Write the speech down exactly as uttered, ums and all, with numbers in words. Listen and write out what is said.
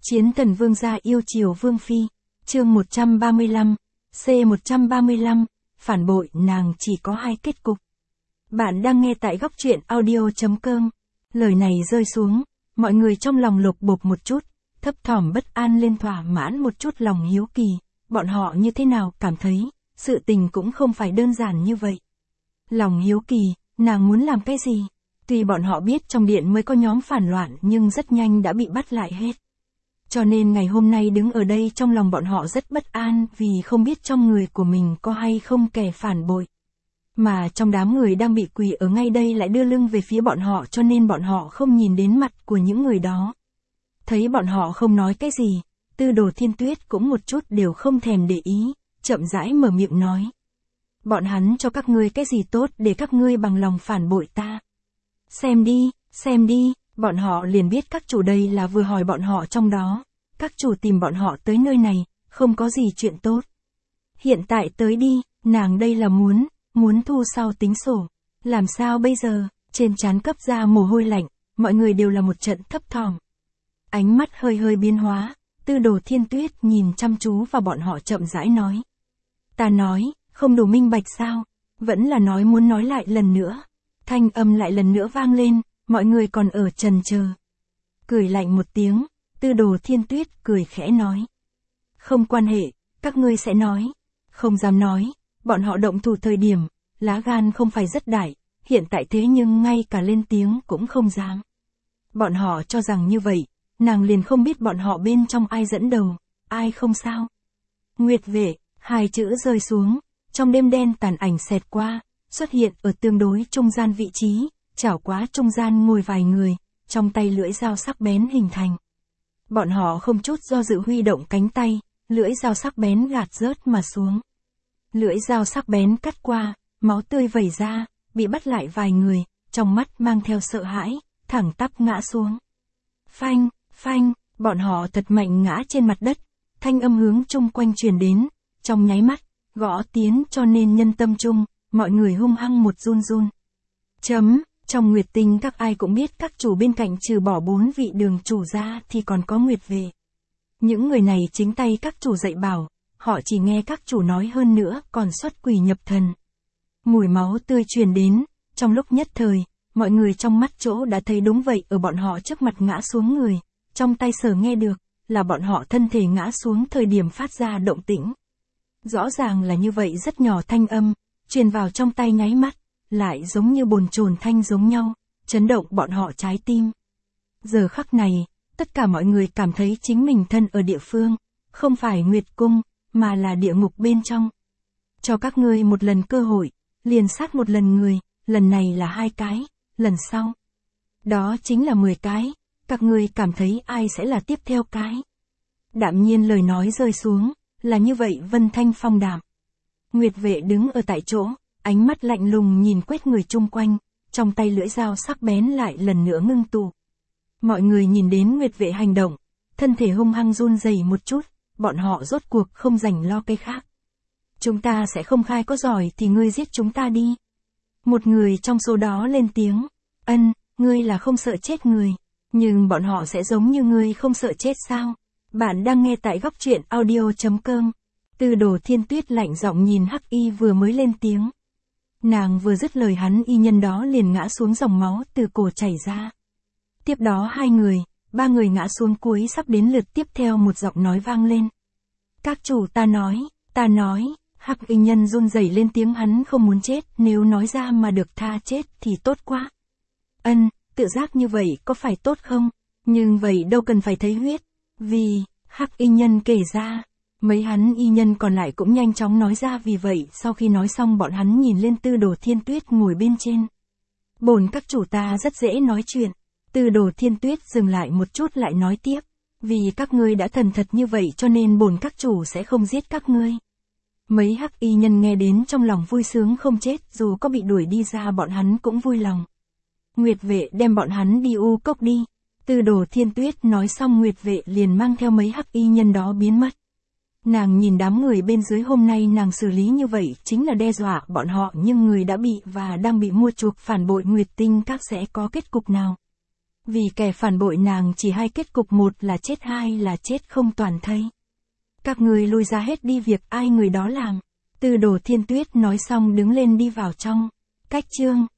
Chiến thần vương gia yêu chiều vương phi, chương một trăm ba mươi lăm, C một trăm ba mươi lăm, phản bội nàng chỉ có hai kết cục. Bạn đang nghe tại góc truyện audio.com. Lời này rơi xuống, mọi người trong lòng lục bục một chút, thấp thỏm bất an lên thỏa mãn một chút lòng hiếu kỳ, bọn họ như thế nào cảm thấy, sự tình cũng không phải đơn giản như vậy. Lòng hiếu kỳ, nàng muốn làm cái gì? Tuy bọn họ biết trong điện mới có nhóm phản loạn nhưng rất nhanh đã bị bắt lại hết. Cho nên ngày hôm nay đứng ở đây trong lòng bọn họ rất bất an vì không biết trong người của mình có hay không kẻ phản bội. Mà trong đám người đang bị quỳ ở ngay đây lại đưa lưng về phía bọn họ cho nên bọn họ không nhìn đến mặt của những người đó. Thấy bọn họ không nói cái gì, Tư Đồ Thiên Tuyết cũng một chút đều không thèm để ý, chậm rãi mở miệng nói. Bọn hắn cho các ngươi cái gì tốt để các ngươi bằng lòng phản bội ta? Xem đi, xem đi, bọn họ liền biết các chủ đây là vừa hỏi bọn họ trong đó. Các chủ tìm bọn họ tới nơi này, không có gì chuyện tốt. Hiện tại tới đi, nàng đây là muốn, muốn thu sau tính sổ. Làm sao bây giờ, trên trán cấp ra mồ hôi lạnh, mọi người đều là một trận thấp thỏm. Ánh mắt hơi hơi biến hóa, Tư Đồ Thiên Tuyết nhìn chăm chú vào bọn họ chậm rãi nói. Ta nói, không đủ minh bạch sao, vẫn là nói muốn nói lại lần nữa. Thanh âm lại lần nữa vang lên, mọi người còn ở trần chờ. Cười lạnh một tiếng, Tư Đồ Thiên Tuyết cười khẽ nói. Không quan hệ, các ngươi sẽ nói. Không dám nói, bọn họ động thủ thời điểm, lá gan không phải rất đại, hiện tại thế nhưng ngay cả lên tiếng cũng không dám. Bọn họ cho rằng như vậy, nàng liền không biết bọn họ bên trong ai dẫn đầu, ai không sao. Nguyệt vệ, hai chữ rơi xuống, trong đêm đen tàn ảnh xẹt qua, xuất hiện ở tương đối trung gian vị trí, chảo quá trung gian ngồi vài người, trong tay lưỡi dao sắc bén hình thành. Bọn họ không chút do dự huy động cánh tay, lưỡi dao sắc bén gạt rớt mà xuống. Lưỡi dao sắc bén cắt qua, máu tươi vẩy ra, bị bắt lại vài người, trong mắt mang theo sợ hãi, thẳng tắp ngã xuống. Phanh, phanh, bọn họ thật mạnh ngã trên mặt đất, thanh âm hướng chung quanh truyền đến, trong nháy mắt, gõ tiến cho nên nhân tâm chung, mọi người hung hăng một run run. Chấm, trong Nguyệt Tinh các ai cũng biết các chủ bên cạnh trừ bỏ bốn vị đường chủ ra thì còn có Nguyệt vệ. Những người này chính tay các chủ dạy bảo, họ chỉ nghe các chủ nói hơn nữa còn xuất quỷ nhập thần. Mùi máu tươi truyền đến, trong lúc nhất thời, mọi người trong mắt chỗ đã thấy đúng vậy ở bọn họ trước mặt ngã xuống người, trong tay sở nghe được, là bọn họ thân thể ngã xuống thời điểm phát ra động tĩnh. Rõ ràng là như vậy rất nhỏ thanh âm, truyền vào trong tay nháy mắt, lại giống như bồn chồn thanh giống nhau, chấn động bọn họ trái tim. Giờ khắc này, tất cả mọi người cảm thấy chính mình thân ở địa phương, không phải Nguyệt Cung, mà là địa ngục bên trong. Cho các ngươi một lần cơ hội, liền sát một lần người, lần này là hai cái, lần sau. Đó chính là mười cái, các ngươi cảm thấy ai sẽ là tiếp theo cái. Đạm nhiên lời nói rơi xuống, là như vậy vân thanh phong đạm. Nguyệt vệ đứng ở tại chỗ, ánh mắt lạnh lùng nhìn quét người chung quanh, trong tay lưỡi dao sắc bén lại lần nữa ngưng tụ. Mọi người nhìn đến Nguyệt vệ hành động, thân thể hung hăng run rẩy một chút, bọn họ rốt cuộc không rảnh lo cái khác. Chúng ta sẽ không khai có giỏi thì ngươi giết chúng ta đi. Một người trong số đó lên tiếng, ân, ngươi là không sợ chết người, nhưng bọn họ sẽ giống như ngươi không sợ chết sao? Bạn đang nghe tại góc truyện audio.com. Tư Đồ Thiên Tuyết lạnh giọng nhìn Hắc Y vừa mới lên tiếng. Nàng vừa dứt lời hắn y nhân đó liền ngã xuống dòng máu từ cổ chảy ra. Tiếp đó hai người, ba người ngã xuống cuối sắp đến lượt tiếp theo một giọng nói vang lên. Các chủ ta nói, ta nói, Hắc Y nhân run rẩy lên tiếng hắn không muốn chết, nếu nói ra mà được tha chết thì tốt quá. Ân, tự giác như vậy có phải tốt không? Nhưng vậy đâu cần phải thấy huyết. Vì, Hắc Y nhân kể ra, mấy hắn y nhân còn lại cũng nhanh chóng nói ra vì vậy sau khi nói xong bọn hắn nhìn lên Tư Đồ Thiên Tuyết ngồi bên trên. Bổn các chủ ta rất dễ nói chuyện. Tư Đồ Thiên Tuyết dừng lại một chút lại nói tiếp. Vì các ngươi đã thần thật như vậy cho nên bổn các chủ sẽ không giết các ngươi. Mấy hắc y nhân nghe đến trong lòng vui sướng không chết dù có bị đuổi đi ra bọn hắn cũng vui lòng. Nguyệt vệ đem bọn hắn đi u cốc đi. Tư Đồ Thiên Tuyết nói xong Nguyệt vệ liền mang theo mấy hắc y nhân đó biến mất. Nàng nhìn đám người bên dưới hôm nay nàng xử lý như vậy chính là đe dọa bọn họ nhưng người đã bị và đang bị mua chuộc phản bội Nguyệt Tinh các sẽ có kết cục nào. Vì kẻ phản bội nàng chỉ hai kết cục, một là chết, hai là chết không toàn thây. Các ngươi lui ra hết đi, việc ai người đó làm. Tư Đồ Thiên Tuyết nói xong đứng lên đi vào trong. Cách chương